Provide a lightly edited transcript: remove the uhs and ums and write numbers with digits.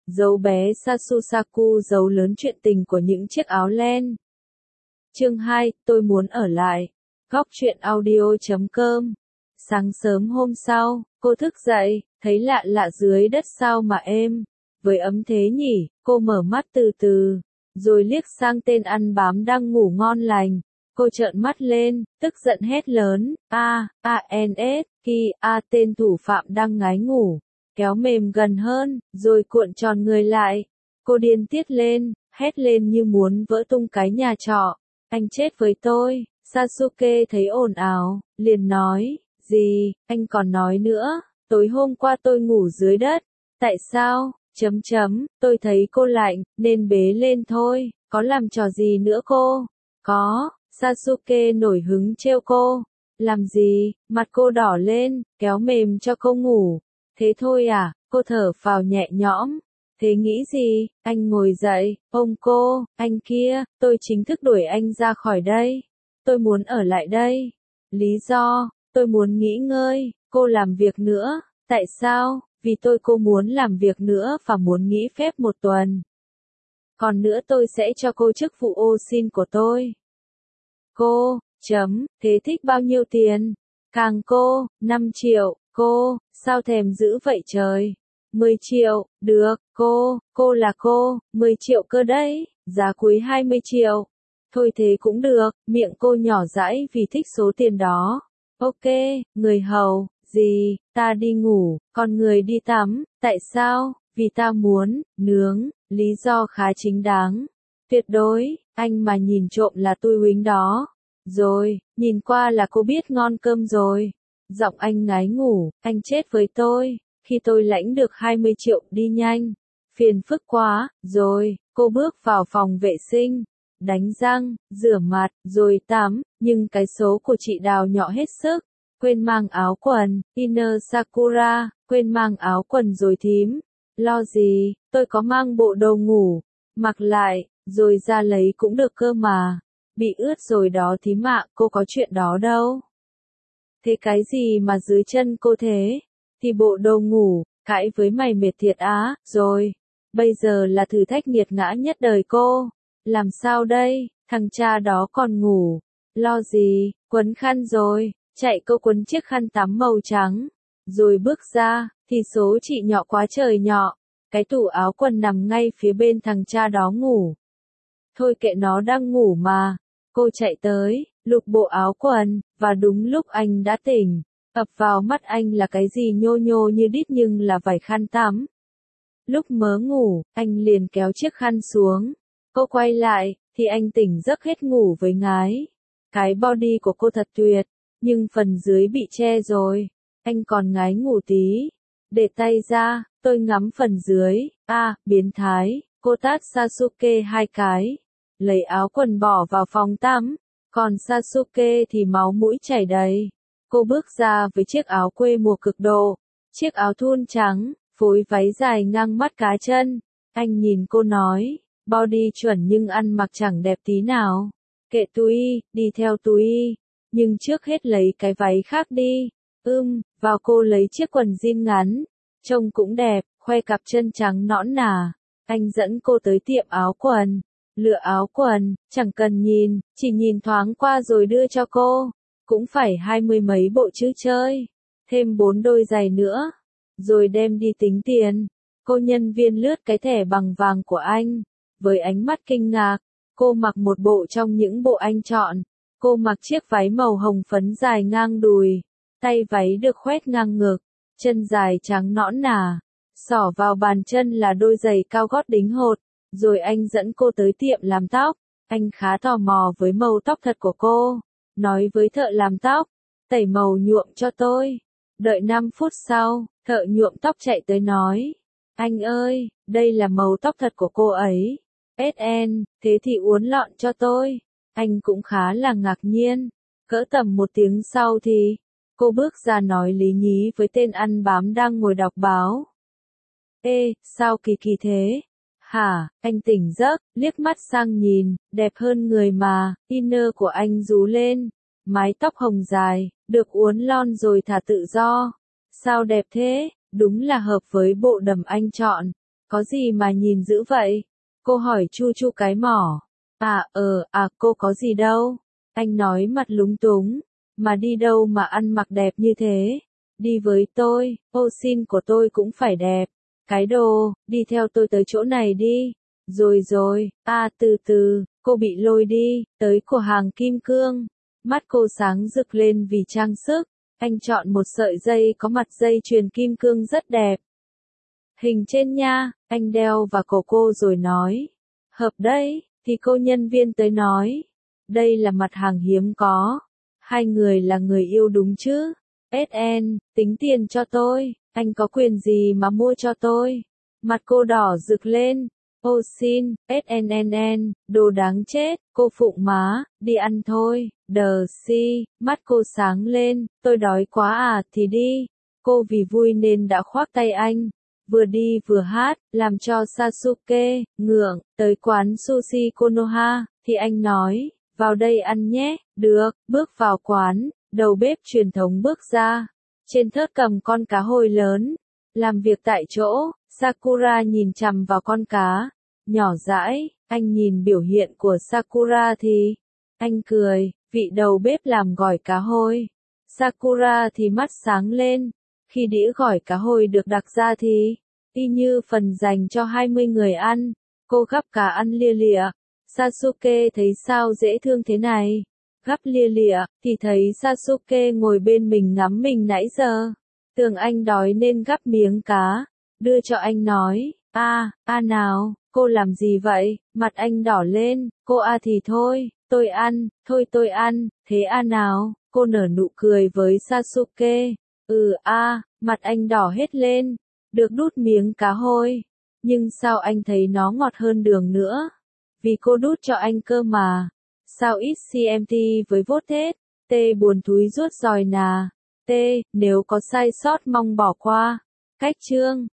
dấu bé Sasusaku dấu lớn chuyện tình của những chiếc áo len. Chương 2, tôi muốn ở lại. Góc truyện audio.com. Sáng sớm hôm sau, cô thức dậy, thấy lạ lạ dưới đất sao mà êm, với ấm thế nhỉ, cô mở mắt từ từ, rồi liếc sang tên ăn bám đang ngủ ngon lành. Cô trợn mắt lên, tức giận hét lớn, tên thủ phạm đang ngái ngủ, kéo mềm gần hơn, rồi cuộn tròn người lại. Cô điên tiết lên, hét lên như muốn vỡ tung cái nhà trọ. Anh chết với tôi. Sasuke thấy ồn ào, liền nói, gì, anh còn nói nữa, tối hôm qua tôi ngủ dưới đất. Tại sao? Tôi thấy cô lạnh, nên bế lên thôi, có làm trò gì nữa cô? Có. Sasuke nổi hứng trêu cô. Làm gì? Mặt cô đỏ lên, kéo mềm cho cô ngủ. Thế thôi à? Cô thở phào nhẹ nhõm. Thế nghĩ gì? Anh ngồi dậy, ôm cô, anh kia, tôi chính thức đuổi anh ra khỏi đây. Tôi muốn ở lại đây. Lý do, tôi muốn nghỉ ngơi, cô làm việc nữa. Tại sao? Vì cô muốn làm việc nữa và muốn nghỉ phép 1 tuần. Còn nữa tôi sẽ cho cô chức vụ ô sin của tôi. Cô, thế thích bao nhiêu tiền? Càng cô, 5 triệu, cô, sao thèm dữ vậy trời? 10 triệu, được, cô là cô, 10 triệu cơ đấy, giá cuối 20 triệu. Thôi thế cũng được, miệng cô nhỏ dãi vì thích số tiền đó. Ok, người hầu, gì, ta đi ngủ, còn người đi tắm, tại sao? Vì ta muốn, nướng, lý do khá chính đáng. Tuyệt đối, anh mà nhìn trộm là tôi huính đó. Rồi, nhìn qua là cô biết ngon cơm rồi. Giọng anh ngái ngủ, anh chết với tôi. Khi tôi lãnh được 20 triệu đi nhanh. Phiền phức quá, rồi, cô bước vào phòng vệ sinh. Đánh răng, rửa mặt, rồi tắm, nhưng cái số của chị Đào nhỏ hết sức. Quên mang áo quần, Inner Sakura, quên mang áo quần rồi thím. Lo gì, tôi có mang bộ đồ ngủ. Mặc lại, rồi ra lấy cũng được cơ mà. Bị ướt rồi đó thím ạ, cô có chuyện đó đâu. Thế cái gì mà dưới chân cô thế? Thì bộ đồ ngủ, cãi với mày mệt thiệt á, rồi. Bây giờ là thử thách nghiệt ngã nhất đời cô. Làm sao đây, thằng cha đó còn ngủ. Lo gì, quấn khăn rồi, chạy cô quấn chiếc khăn tắm màu trắng. Rồi bước ra, thì số chị nhỏ quá trời nhỏ. Cái tủ áo quần nằm ngay phía bên thằng cha đó ngủ. Thôi kệ nó đang ngủ mà. Cô chạy tới, lục bộ áo quần, và đúng lúc anh đã tỉnh. Ập vào mắt anh là cái gì nhô nhô như đít nhưng là vải khăn tắm. Lúc mớ ngủ, anh liền kéo chiếc khăn xuống. Cô quay lại, thì anh tỉnh giấc hết ngủ với ngái. Cái body của cô thật tuyệt, nhưng phần dưới bị che rồi. Anh còn ngái ngủ tí. Để tay ra, tôi ngắm phần dưới. Biến thái, cô tát Sasuke 2 cái. Lấy áo quần bỏ vào phòng tắm. Còn Sasuke thì máu mũi chảy đầy. Cô bước ra với chiếc áo quê mùa cực độ. Chiếc áo thun trắng, phối váy dài ngang mắt cá chân. Anh nhìn cô nói, body chuẩn nhưng ăn mặc chẳng đẹp tí nào. Kệ túi, đi theo túi. Nhưng trước hết lấy cái váy khác đi. Vào cô lấy chiếc quần jean ngắn. Trông cũng đẹp, khoe cặp chân trắng nõn nà. Anh dẫn cô tới tiệm áo quần. Lựa áo quần, chẳng cần nhìn, chỉ nhìn thoáng qua rồi đưa cho cô. Cũng phải 20 mấy bộ chứ chơi. Thêm 4 đôi giày nữa. Rồi đem đi tính tiền. Cô nhân viên lướt cái thẻ bằng vàng của anh. Với ánh mắt kinh ngạc, cô mặc một bộ trong những bộ anh chọn. Cô mặc chiếc váy màu hồng phấn dài ngang đùi. Tay váy được khoét ngang ngực. Chân dài trắng nõn nà. Xỏ vào bàn chân là đôi giày cao gót đính hột. Rồi anh dẫn cô tới tiệm làm tóc. Anh khá tò mò với màu tóc thật của cô. Nói với thợ làm tóc, tẩy màu nhuộm cho tôi. Đợi 5 phút sau, thợ nhuộm tóc chạy tới nói. Anh ơi, đây là màu tóc thật của cô ấy. Thế thì uốn lọn cho tôi. Anh cũng khá là ngạc nhiên. Cỡ tầm 1 tiếng sau thì, cô bước ra nói lý nhí với tên ăn bám đang ngồi đọc báo. Sao kỳ kỳ thế? Hả, anh tỉnh giấc, liếc mắt sang nhìn, đẹp hơn người mà, inner của anh rú lên. Mái tóc hồng dài, được uốn lon rồi thả tự do. Sao đẹp thế, đúng là hợp với bộ đầm anh chọn. Có gì mà nhìn dữ vậy? Cô hỏi chu chu cái mỏ. Cô có gì đâu. Anh nói mặt lúng túng. Mà đi đâu mà ăn mặc đẹp như thế? Đi với tôi, ô xin của tôi cũng phải đẹp. Cái đồ, đi theo tôi tới chỗ này đi. Rồi rồi, từ từ, cô bị lôi đi, tới cửa hàng kim cương. Mắt cô sáng rực lên vì trang sức. Anh chọn một sợi dây có mặt dây chuyền kim cương rất đẹp. Hình trên nha, anh đeo vào cổ cô rồi nói. Hợp đấy, thì cô nhân viên tới nói. Đây là mặt hàng hiếm có. Hai người là người yêu đúng chứ? SN, tính tiền cho tôi, anh có quyền gì mà mua cho tôi? Mặt cô đỏ rực lên. Ô xin, SNNN, đồ đáng chết, cô phụng má, đi ăn thôi, đờ si, mắt cô sáng lên, tôi đói quá thì đi. Cô vì vui nên đã khoác tay anh, vừa đi vừa hát, làm cho Sasuke, ngượng, tới quán sushi Konoha, thì anh nói, vào đây ăn nhé, được, bước vào quán, đầu bếp truyền thống bước ra, trên thớt cầm con cá hồi lớn, làm việc tại chỗ, Sakura nhìn chằm vào con cá, nhỏ dãi, anh nhìn biểu hiện của Sakura thì, anh cười, vị đầu bếp làm gỏi cá hồi. Sakura thì mắt sáng lên, khi đĩa gỏi cá hồi được đặt ra thì, y như phần dành cho 20 người ăn, cô gắp cá ăn lia lịa. Sasuke thấy sao dễ thương thế này, gắp lia lịa, thì thấy Sasuke ngồi bên mình ngắm mình nãy giờ. Tưởng anh đói nên gắp miếng cá, đưa cho anh nói, nào, cô làm gì vậy, mặt anh đỏ lên, cô thì thôi, tôi ăn, thế nào, cô nở nụ cười với Sasuke, mặt anh đỏ hết lên, được đút miếng cá hồi, nhưng sao anh thấy nó ngọt hơn đường nữa, vì cô đút cho anh cơ mà, sao ít CMT với vốt thế, T buồn thúi ruốt giòi nà, T, nếu có sai sót mong bỏ qua, cách chương.